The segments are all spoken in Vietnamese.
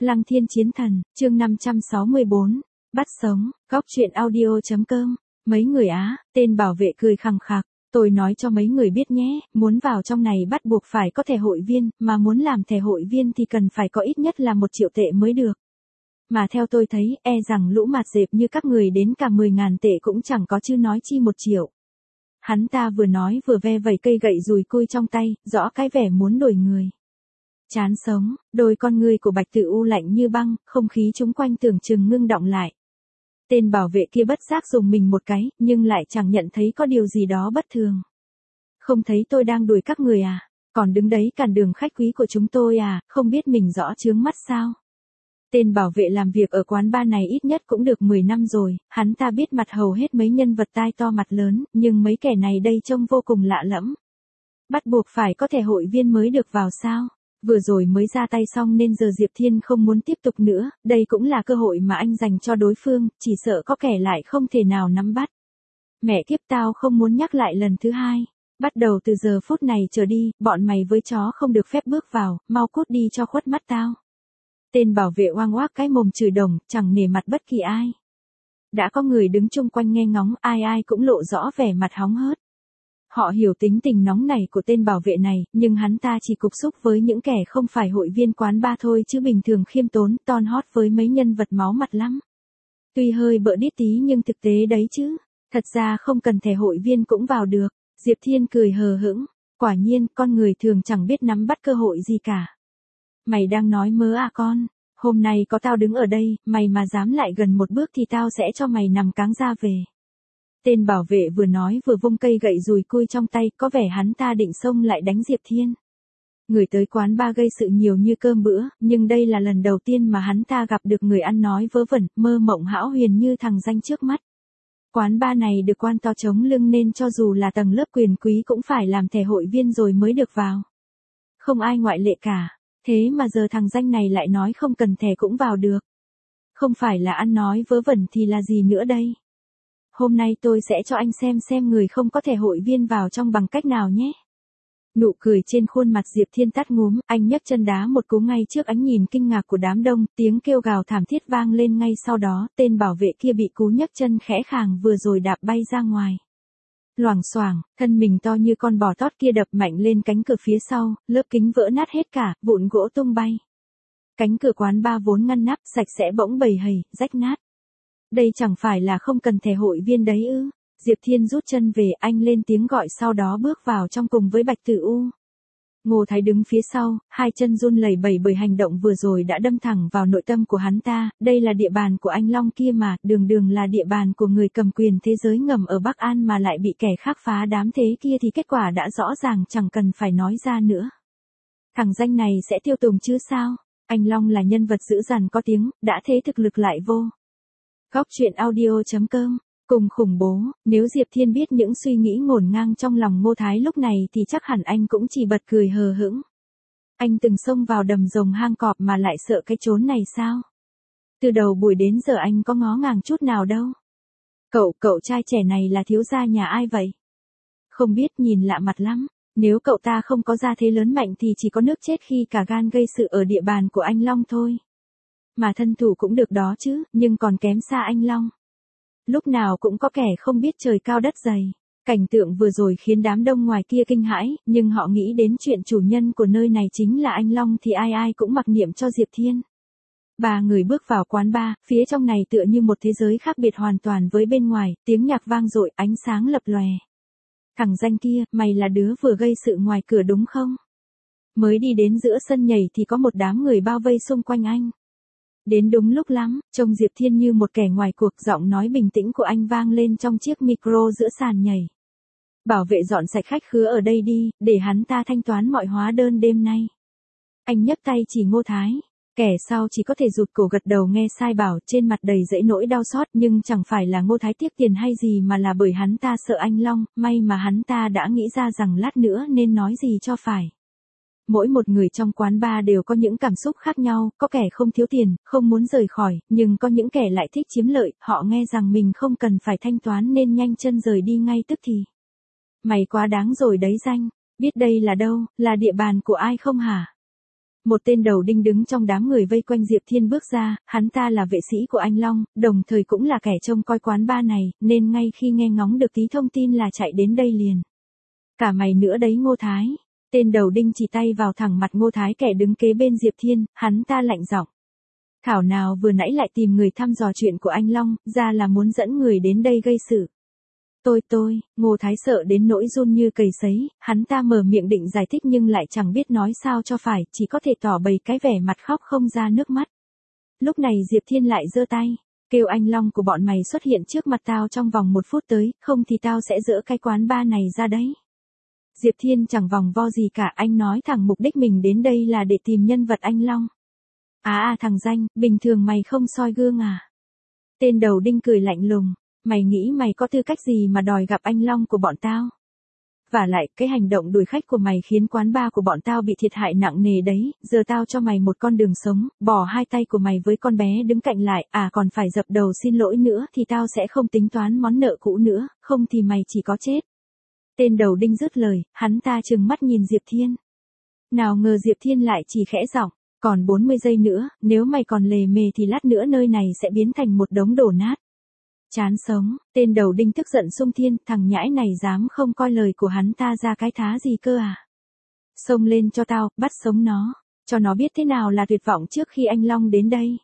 Lăng Thiên Chiến Thần, chương 564, bắt sống, góc truyện audio.com, mấy người Á, tên bảo vệ cười khằng khặc, tôi nói cho mấy người biết nhé, muốn vào trong này bắt buộc phải có thẻ hội viên, mà muốn làm thẻ hội viên thì cần phải có ít nhất là 1 triệu tệ mới được. Mà theo tôi thấy, rằng lũ mặt dẹp như các người đến cả 10.000 tệ cũng chẳng có chứ nói chi 1 triệu. Hắn ta vừa nói vừa ve vẩy cây gậy dùi cui trong tay, rõ cái vẻ muốn đổi người. Chán sống, đôi con ngươi của Bạch Tử U lạnh như băng, không khí chúng quanh tưởng chừng ngưng đọng lại. Tên bảo vệ kia bất giác dùng mình một cái, nhưng lại chẳng nhận thấy có điều gì đó bất thường. Không thấy tôi đang đuổi các người à, còn đứng đấy cản đường khách quý của chúng tôi à, không biết mình rõ chướng mắt sao? Tên bảo vệ làm việc ở quán bar này ít nhất cũng được 10 năm rồi, hắn ta biết mặt hầu hết mấy nhân vật tai to mặt lớn, nhưng mấy kẻ này đây trông vô cùng lạ lẫm. Bắt buộc phải có thẻ hội viên mới được vào sao? Vừa rồi mới ra tay xong nên giờ Diệp Thiên không muốn tiếp tục nữa, đây cũng là cơ hội mà anh dành cho đối phương, chỉ sợ có kẻ lại không thể nào nắm bắt. Mẹ kiếp tao không muốn nhắc lại lần thứ hai. Bắt đầu từ giờ phút này trở đi, bọn mày với chó không được phép bước vào, mau cút đi cho khuất mắt tao. Tên bảo vệ oang oác cái mồm chửi đồng, chẳng nể mặt bất kỳ ai. Đã có người đứng chung quanh nghe ngóng, ai cũng lộ rõ vẻ mặt hóng hớt. Họ hiểu tính tình nóng nảy của tên bảo vệ này, nhưng hắn ta chỉ cục xúc với những kẻ không phải hội viên quán bar thôi chứ bình thường khiêm tốn, ton hót với mấy nhân vật máu mặt lắm. Tuy hơi bợ đít tí nhưng thực tế đấy chứ, thật ra không cần thẻ hội viên cũng vào được. Diệp Thiên cười hờ hững, quả nhiên con người thường chẳng biết nắm bắt cơ hội gì cả. Mày đang nói mớ à con, hôm nay có tao đứng ở đây, mày mà dám lại gần một bước thì tao sẽ cho mày nằm cáng ra về. Tên bảo vệ vừa nói vừa vung cây gậy dùi cui trong tay, có vẻ hắn ta định xông lại đánh Diệp Thiên. Người tới quán bar gây sự nhiều như cơm bữa, nhưng đây là lần đầu tiên mà hắn ta gặp được người ăn nói vớ vẩn, mơ mộng hão huyền như thằng danh trước mắt. Quán bar này được quan to chống lưng nên cho dù là tầng lớp quyền quý cũng phải làm thẻ hội viên rồi mới được vào. Không ai ngoại lệ cả, thế mà giờ thằng danh này lại nói không cần thẻ cũng vào được. Không phải là ăn nói vớ vẩn thì là gì nữa đây? Hôm nay tôi sẽ cho anh xem người không có thẻ hội viên vào trong bằng cách nào nhé. Nụ cười trên khuôn mặt Diệp Thiên tắt ngúm, anh nhấc chân đá một cú ngay trước ánh nhìn kinh ngạc của đám đông, tiếng kêu gào thảm thiết vang lên ngay sau đó, tên bảo vệ kia bị cú nhấc chân khẽ khàng vừa rồi đạp bay ra ngoài. Loảng xoảng, thân mình to như con bò tót kia đập mạnh lên cánh cửa phía sau, lớp kính vỡ nát hết cả, vụn gỗ tung bay. Cánh cửa quán bar vốn ngăn nắp, sạch sẽ bỗng bầy hầy, rách nát. Đây chẳng phải là không cần thẻ hội viên đấy ư? Diệp Thiên rút chân về, anh lên tiếng gọi sau đó bước vào trong cùng với Bạch Tử U. Ngô Thái đứng phía sau, hai chân run lẩy bẩy bởi hành động vừa rồi đã đâm thẳng vào nội tâm của hắn ta, đây là địa bàn của anh Long kia mà, đường là địa bàn của người cầm quyền thế giới ngầm ở Bắc An mà lại bị kẻ khác phá đám thế kia thì kết quả đã rõ ràng chẳng cần phải nói ra nữa. Thằng danh này sẽ tiêu tùng chứ sao? Anh Long là nhân vật dữ dằn có tiếng, đã thế thực lực lại vô. Góc truyện audio.com, cùng khủng bố, nếu Diệp Thiên biết những suy nghĩ ngổn ngang trong lòng Ngô Thái lúc này thì chắc hẳn anh cũng chỉ bật cười hờ hững. Anh từng xông vào đầm rồng hang cọp mà lại sợ cái chốn này sao? Từ đầu buổi đến giờ anh có ngó ngàng chút nào đâu. Cậu trai trẻ này là thiếu gia nhà ai vậy? Không biết, nhìn lạ mặt lắm, nếu cậu ta không có gia thế lớn mạnh thì chỉ có nước chết khi cả gan gây sự ở địa bàn của anh Long thôi. Mà thân thủ cũng được đó chứ, nhưng còn kém xa anh Long. Lúc nào cũng có kẻ không biết trời cao đất dày. Cảnh tượng vừa rồi khiến đám đông ngoài kia kinh hãi, nhưng họ nghĩ đến chuyện chủ nhân của nơi này chính là anh Long thì ai cũng mặc niệm cho Diệp Thiên. Ba người bước vào quán bar, phía trong này tựa như một thế giới khác biệt hoàn toàn với bên ngoài, tiếng nhạc vang dội, ánh sáng lập lòe. Thằng danh kia, mày là đứa vừa gây sự ngoài cửa đúng không? Mới đi đến giữa sân nhảy thì có một đám người bao vây xung quanh anh. Đến đúng lúc lắm, trông Diệp Thiên như một kẻ ngoài cuộc, giọng nói bình tĩnh của anh vang lên trong chiếc micro giữa sàn nhảy. Bảo vệ dọn sạch khách khứa ở đây đi, để hắn ta thanh toán mọi hóa đơn đêm nay. Anh nhấc tay chỉ Ngô Thái. Kẻ sau chỉ có thể rụt cổ gật đầu nghe sai bảo, trên mặt đầy dẫy nỗi đau xót, nhưng chẳng phải là Ngô Thái tiếc tiền hay gì mà là bởi hắn ta sợ anh Long, may mà hắn ta đã nghĩ ra rằng lát nữa nên nói gì cho phải. Mỗi một người trong quán bar đều có những cảm xúc khác nhau, có kẻ không thiếu tiền, không muốn rời khỏi, nhưng có những kẻ lại thích chiếm lợi, họ nghe rằng mình không cần phải thanh toán nên nhanh chân rời đi ngay tức thì. Mày quá đáng rồi đấy danh, biết đây là đâu, là địa bàn của ai không hả? Một tên đầu đinh đứng trong đám người vây quanh Diệp Thiên bước ra, hắn ta là vệ sĩ của anh Long, đồng thời cũng là kẻ trông coi quán bar này, nên ngay khi nghe ngóng được tí thông tin là chạy đến đây liền. Cả mày nữa đấy Ngô Thái. Tên đầu đinh chỉ tay vào thẳng mặt Ngô Thái kẻ đứng kế bên Diệp Thiên, hắn ta lạnh giọng. Thảo nào vừa nãy lại tìm người thăm dò chuyện của anh Long, ra là muốn dẫn người đến đây gây sự. Ngô Thái sợ đến nỗi run như cầy sấy, hắn ta mở miệng định giải thích nhưng lại chẳng biết nói sao cho phải, chỉ có thể tỏ bày cái vẻ mặt khóc không ra nước mắt. Lúc này Diệp Thiên lại giơ tay, kêu anh Long của bọn mày xuất hiện trước mặt tao trong vòng 1 phút tới, không thì tao sẽ dỡ cái quán bar này ra đấy. Diệp Thiên chẳng vòng vo gì cả, anh nói thẳng mục đích mình đến đây là để tìm nhân vật anh Long. Thằng danh, bình thường mày không soi gương à? Tên đầu đinh cười lạnh lùng. Mày nghĩ mày có tư cách gì mà đòi gặp anh Long của bọn tao? Và lại, cái hành động đuổi khách của mày khiến quán bar của bọn tao bị thiệt hại nặng nề đấy, giờ tao cho mày một con đường sống, bỏ 2 tay của mày với con bé đứng cạnh lại, còn phải dập đầu xin lỗi nữa thì tao sẽ không tính toán món nợ cũ nữa, không thì mày chỉ có chết. Tên đầu đinh dứt lời, hắn ta trừng mắt nhìn Diệp Thiên. Nào ngờ Diệp Thiên lại chỉ khẽ giọng, còn 40 giây nữa, nếu mày còn lề mề thì lát nữa nơi này sẽ biến thành một đống đổ nát. Chán sống, tên đầu đinh tức giận xung thiên, thằng nhãi này dám không coi lời của hắn ta ra cái thá gì cơ à? Xông lên cho tao, bắt sống nó, cho nó biết thế nào là tuyệt vọng trước khi anh Long đến đây.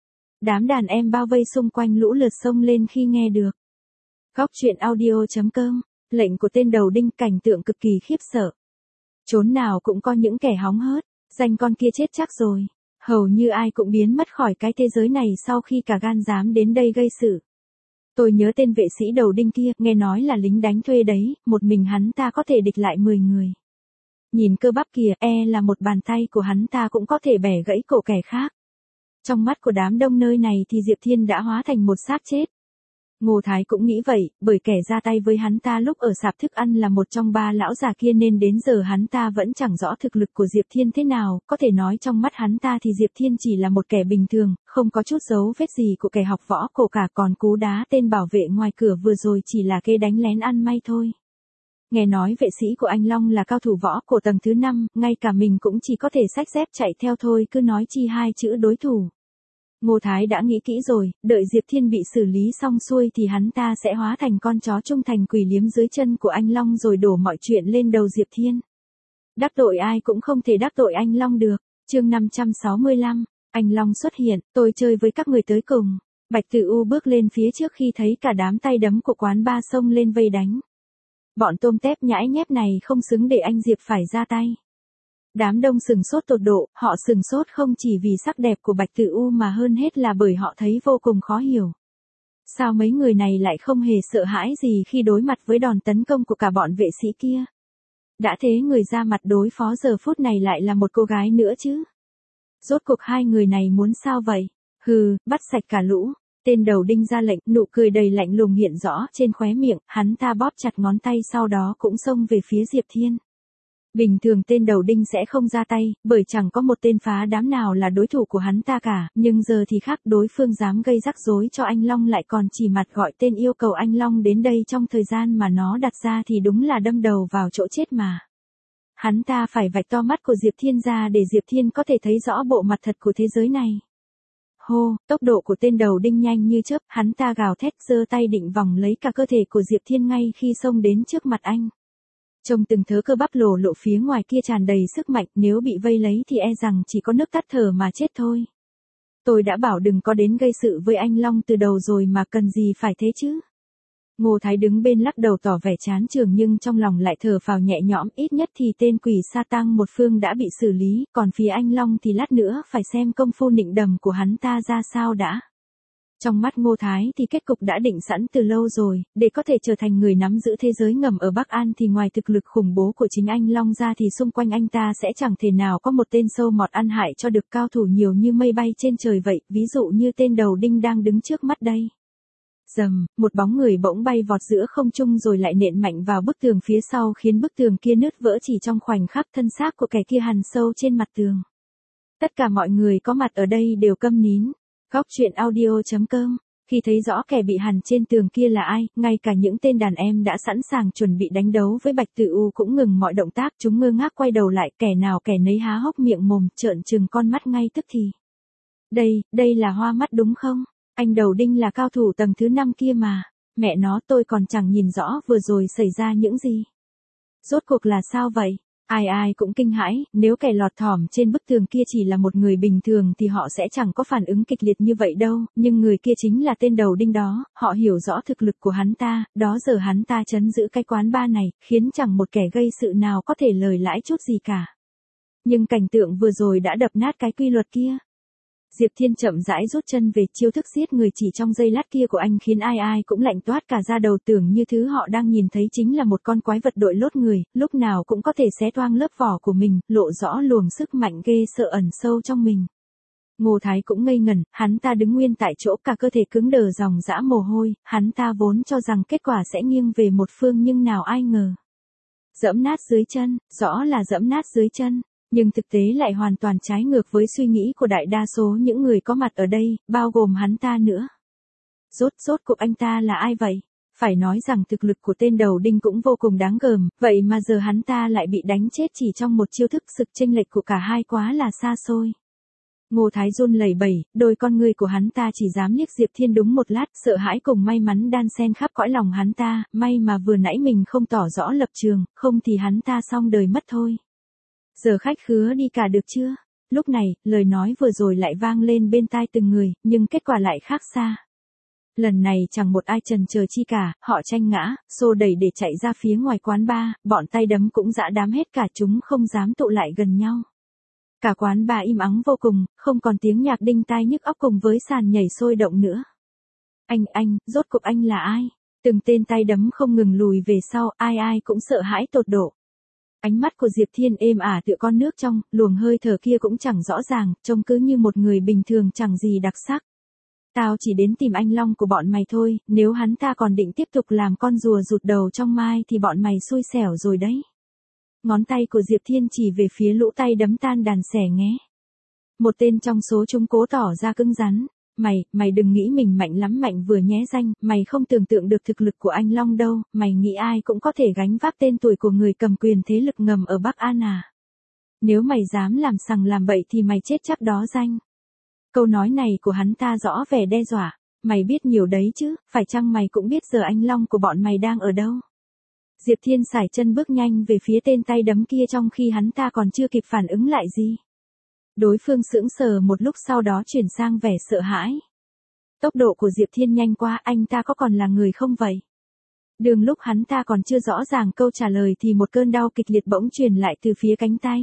Đám đàn em bao vây xung quanh lũ lượt xông lên khi nghe được. Góc truyện audio.com, lệnh của tên đầu đinh, cảnh tượng cực kỳ khiếp sợ. Chốn nào cũng có những kẻ hóng hớt, danh con kia chết chắc rồi. Hầu như ai cũng biến mất khỏi cái thế giới này sau khi cả gan dám đến đây gây sự. Tôi nhớ tên vệ sĩ đầu đinh kia, nghe nói là lính đánh thuê đấy, một mình hắn ta có thể địch lại 10 người. Nhìn cơ bắp kìa, là một bàn tay của hắn ta cũng có thể bẻ gãy cổ kẻ khác. Trong mắt của đám đông nơi này thì Diệp Thiên đã hóa thành một xác chết. Ngô Thái cũng nghĩ vậy, bởi kẻ ra tay với hắn ta lúc ở sạp thức ăn là một trong 3 lão già kia nên đến giờ hắn ta vẫn chẳng rõ thực lực của Diệp Thiên thế nào, có thể nói trong mắt hắn ta thì Diệp Thiên chỉ là một kẻ bình thường, không có chút dấu vết gì của kẻ học võ cổ cả, còn cú đá tên bảo vệ ngoài cửa vừa rồi chỉ là kê đánh lén ăn may thôi. Nghe nói vệ sĩ của anh Long là cao thủ võ cổ tầng thứ 5, ngay cả mình cũng chỉ có thể xách dép chạy theo thôi, cứ nói chi 2 chữ đối thủ. Ngô Thái đã nghĩ kỹ rồi, đợi Diệp Thiên bị xử lý xong xuôi thì hắn ta sẽ hóa thành con chó trung thành quỳ liếm dưới chân của anh Long rồi đổ mọi chuyện lên đầu Diệp Thiên. Đắc tội ai cũng không thể đắc tội anh Long được. Chương 565, anh Long xuất hiện, tôi chơi với các người tới cùng. Bạch Tử U bước lên phía trước khi thấy cả đám tay đấm của quán bar xông lên vây đánh. Bọn tôm tép nhãi nhép này không xứng để anh Diệp phải ra tay. Đám đông sừng sốt tột độ, họ sừng sốt không chỉ vì sắc đẹp của Bạch Tử U mà hơn hết là bởi họ thấy vô cùng khó hiểu. Sao mấy người này lại không hề sợ hãi gì khi đối mặt với đòn tấn công của cả bọn vệ sĩ kia? Đã thế người ra mặt đối phó giờ phút này lại là một cô gái nữa chứ? Rốt cuộc hai người này muốn sao vậy? Bắt sạch cả lũ. Tên đầu đinh ra lệnh, nụ cười đầy lạnh lùng hiện rõ trên khóe miệng, hắn ta bóp chặt ngón tay sau đó cũng xông về phía Diệp Thiên. Bình thường tên đầu đinh sẽ không ra tay, bởi chẳng có một tên phá đám nào là đối thủ của hắn ta cả, nhưng giờ thì khác, đối phương dám gây rắc rối cho anh Long lại còn chỉ mặt gọi tên yêu cầu anh Long đến đây trong thời gian mà nó đặt ra thì đúng là đâm đầu vào chỗ chết mà. Hắn ta phải vạch to mắt của Diệp Thiên ra để Diệp Thiên có thể thấy rõ bộ mặt thật của thế giới này. Tốc độ của tên đầu đinh nhanh như chớp, hắn ta gào thét giơ tay định vòng lấy cả cơ thể của Diệp Thiên ngay khi xông đến trước mặt anh. Trông từng thớ cơ bắp lộ phía ngoài kia tràn đầy sức mạnh, nếu bị vây lấy thì rằng chỉ có nước tắt thở mà chết thôi. Tôi đã bảo đừng có đến gây sự với anh Long từ đầu rồi mà cần gì phải thế chứ. Ngô Thái đứng bên lắc đầu tỏ vẻ chán chường nhưng trong lòng lại thở phào nhẹ nhõm, ít nhất thì tên quỷ sa tăng một phương đã bị xử lý, còn phía anh Long thì lát nữa phải xem công phu nịnh đầm của hắn ta ra sao đã. Trong mắt Ngô Thái thì kết cục đã định sẵn từ lâu rồi, để có thể trở thành người nắm giữ thế giới ngầm ở Bắc An thì ngoài thực lực khủng bố của chính anh Long ra thì xung quanh anh ta sẽ chẳng thể nào có một tên sâu mọt ăn hại cho được cao thủ nhiều như mây bay trên trời vậy, ví dụ như tên đầu đinh đang đứng trước mắt đây. Rầm, một bóng người bỗng bay vọt giữa không trung rồi lại nện mạnh vào bức tường phía sau khiến bức tường kia nứt vỡ chỉ trong khoảnh khắc, thân xác của kẻ kia hằn sâu trên mặt tường. Tất cả mọi người có mặt ở đây đều câm nín. Góc truyện audio.com Khi thấy rõ kẻ bị hằn trên tường kia là ai, ngay cả những tên đàn em đã sẵn sàng chuẩn bị đánh đấu với Bạch Tử U cũng ngừng mọi động tác, chúng ngơ ngác quay đầu lại, kẻ nào kẻ nấy há hốc miệng mồm, trợn trừng con mắt ngay tức thì. Đây là Hoa Mắt đúng không? Anh Đầu Đinh là cao thủ tầng thứ 5 kia mà. Mẹ nó, tôi còn chẳng nhìn rõ vừa rồi xảy ra những gì. Rốt cuộc là sao vậy? Ai cũng kinh hãi, nếu kẻ lọt thỏm trên bức tường kia chỉ là một người bình thường thì họ sẽ chẳng có phản ứng kịch liệt như vậy đâu, nhưng người kia chính là tên Đầu Đinh đó, họ hiểu rõ thực lực của hắn ta, đó giờ hắn ta trấn giữ cái quán bar này, khiến chẳng một kẻ gây sự nào có thể lời lãi chút gì cả. Nhưng cảnh tượng vừa rồi đã đập nát cái quy luật kia. Diệp Thiên chậm rãi rút chân về, chiêu thức giết người chỉ trong giây lát kia của anh khiến ai cũng lạnh toát cả da đầu, tưởng như thứ họ đang nhìn thấy chính là một con quái vật đội lốt người, lúc nào cũng có thể xé toang lớp vỏ của mình, lộ rõ luồng sức mạnh ghê sợ ẩn sâu trong mình. Ngô Thái cũng ngây ngẩn, hắn ta đứng nguyên tại chỗ, cả cơ thể cứng đờ dòng dã mồ hôi, hắn ta vốn cho rằng kết quả sẽ nghiêng về một phương nhưng nào ai ngờ. Dẫm nát dưới chân, rõ là dẫm nát dưới chân. Nhưng thực tế lại hoàn toàn trái ngược với suy nghĩ của đại đa số những người có mặt ở đây, bao gồm hắn ta nữa. Rốt cuộc anh ta là ai vậy? Phải nói rằng thực lực của tên Đầu Đinh cũng vô cùng đáng gờm, vậy mà giờ hắn ta lại bị đánh chết chỉ trong một chiêu thức, sự chênh lệch của cả hai quá là xa xôi. Ngô Thái run lẩy bẩy, đôi con ngươi của hắn ta chỉ dám liếc Diệp Thiên đúng một lát, sợ hãi cùng may mắn đan xen khắp cõi lòng hắn ta, may mà vừa nãy mình không tỏ rõ lập trường, không thì hắn ta xong đời mất thôi. Giờ khách khứa đi cả được chưa? Lúc này, lời nói vừa rồi lại vang lên bên tai từng người, nhưng kết quả lại khác xa. Lần này chẳng một ai chần chờ chi cả, họ tranh ngã, xô đẩy để chạy ra phía ngoài quán bar, bọn tay đấm cũng dã đám hết cả, chúng không dám tụ lại gần nhau. Cả quán bar im ắng vô cùng, không còn tiếng nhạc đinh tai nhức óc cùng với sàn nhảy sôi động nữa. Anh, rốt cuộc anh là ai? Từng tên tay đấm không ngừng lùi về sau, ai cũng sợ hãi tột độ. Ánh mắt của Diệp Thiên êm ả tựa con nước trong, luồng hơi thở kia cũng chẳng rõ ràng, trông cứ như một người bình thường chẳng gì đặc sắc. Tao chỉ đến tìm anh Long của bọn mày thôi, nếu hắn ta còn định tiếp tục làm con rùa rụt đầu trong mai thì bọn mày xui xẻo rồi đấy. Ngón tay của Diệp Thiên chỉ về phía lũ tay đấm tan đàn xẻ nghé. Một tên trong số chúng cố tỏ ra cứng rắn. Mày đừng nghĩ mình mạnh lắm, mạnh vừa nhé danh, mày không tưởng tượng được thực lực của anh Long đâu, mày nghĩ ai cũng có thể gánh vác tên tuổi của người cầm quyền thế lực ngầm ở Bắc An à. Nếu mày dám làm sằng làm bậy thì mày chết chắc đó danh. Câu nói này của hắn ta rõ vẻ đe dọa, mày biết nhiều đấy chứ, phải chăng mày cũng biết giờ anh Long của bọn mày đang ở đâu? Diệp Thiên sải chân bước nhanh về phía tên tay đấm kia trong khi hắn ta còn chưa kịp phản ứng lại gì. Đối phương sững sờ một lúc sau đó chuyển sang vẻ sợ hãi. Tốc độ của Diệp Thiên nhanh quá, anh ta có còn là người không vậy? Đường lúc hắn ta còn chưa rõ ràng câu trả lời thì một cơn đau kịch liệt bỗng truyền lại từ phía cánh tay.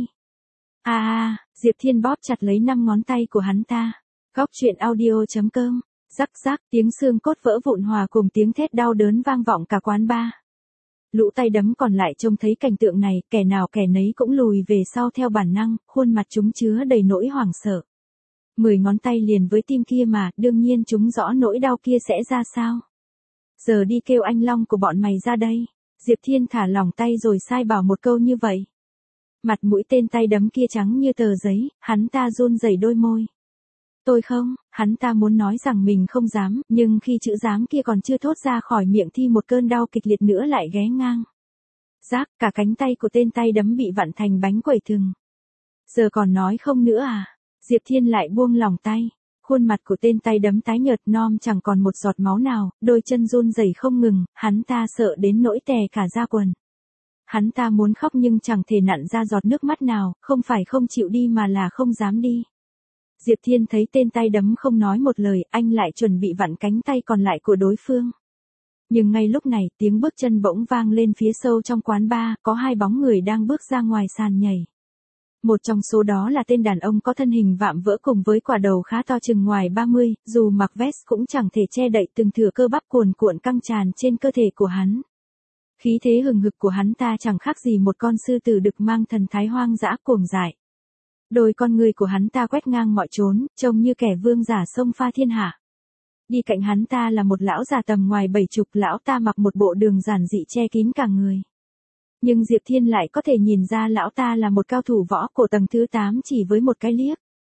Diệp Thiên bóp chặt lấy 5 ngón tay của hắn ta. Góc truyện audio.com, rắc, tiếng xương cốt vỡ vụn hòa cùng tiếng thét đau đớn vang vọng cả quán bar. Lũ tay đấm còn lại trông thấy cảnh tượng này, kẻ nào kẻ nấy cũng lùi về sau theo bản năng, khuôn mặt chúng chứa đầy nỗi hoảng sợ. 10 ngón tay liền với tim kia mà, đương nhiên chúng rõ nỗi đau kia sẽ ra sao. Giờ đi kêu anh Long của bọn mày ra đây. Diệp Thiên thả lỏng tay rồi sai bảo một câu như vậy. Mặt mũi tên tay đấm kia trắng như tờ giấy, hắn ta run rẩy đôi môi. Tôi không, hắn ta muốn nói rằng mình không dám, nhưng khi chữ dám kia còn chưa thốt ra khỏi miệng thì một cơn đau kịch liệt nữa lại ghé ngang. Rác, cả cánh tay của tên tay đấm bị vặn thành bánh quẩy thừng. Giờ còn nói không nữa à? Diệp Thiên lại buông lỏng tay. Khuôn mặt của tên tay đấm tái nhợt non chẳng còn một giọt máu nào, đôi chân run rẩy không ngừng, hắn ta sợ đến nỗi tè cả da quần. Hắn ta muốn khóc nhưng chẳng thể nặn ra giọt nước mắt nào, không phải không chịu đi mà là không dám đi. Diệp Thiên thấy tên tay đấm không nói một lời, anh lại chuẩn bị vặn cánh tay còn lại của đối phương. Nhưng ngay lúc này, tiếng bước chân bỗng vang lên phía sâu trong quán bar, có 2 bóng người đang bước ra ngoài sàn nhảy. Một trong số đó là tên đàn ông có thân hình vạm vỡ cùng với quả đầu khá to chừng ngoài 30, dù mặc vest cũng chẳng thể che đậy từng thửa cơ bắp cuồn cuộn căng tràn trên cơ thể của hắn. Khí thế hừng hực của hắn ta chẳng khác gì một con sư tử đực mang thần thái hoang dã cuồng dại. Đôi con người của hắn ta quét ngang mọi chốn, trông như kẻ vương giả xông pha thiên hạ. Đi cạnh hắn ta là một lão già tầm ngoài 70, lão ta mặc một bộ đường giản dị che kín cả người. Nhưng Diệp Thiên lại có thể nhìn ra lão ta là một cao thủ võ cổ tầng thứ 8 chỉ với một cái liếc.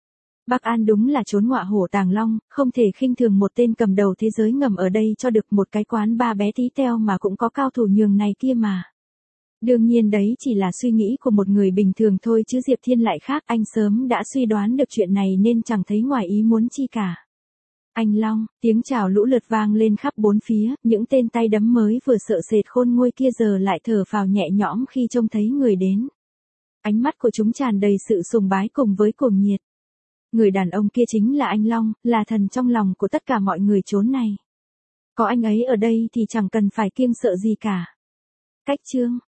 Bắc An đúng là trốn ngọa hổ tàng long, không thể khinh thường một tên cầm đầu thế giới ngầm ở đây cho được một cái quán ba bé tí teo mà cũng có cao thủ nhường này kia mà. Đương nhiên đấy chỉ là suy nghĩ của một người bình thường thôi chứ Diệp Thiên lại khác, anh sớm đã suy đoán được chuyện này nên chẳng thấy ngoài ý muốn chi cả. Anh Long, tiếng chào lũ lượt vang lên khắp bốn phía, những tên tay đấm mới vừa sợ sệt khôn nguôi kia giờ lại thở phào nhẹ nhõm khi trông thấy người đến. Ánh mắt của chúng tràn đầy sự sùng bái cùng với cuồng nhiệt. Người đàn ông kia chính là anh Long, là thần trong lòng của tất cả mọi người chốn này. Có anh ấy ở đây thì chẳng cần phải kiêng sợ gì cả. Cách chương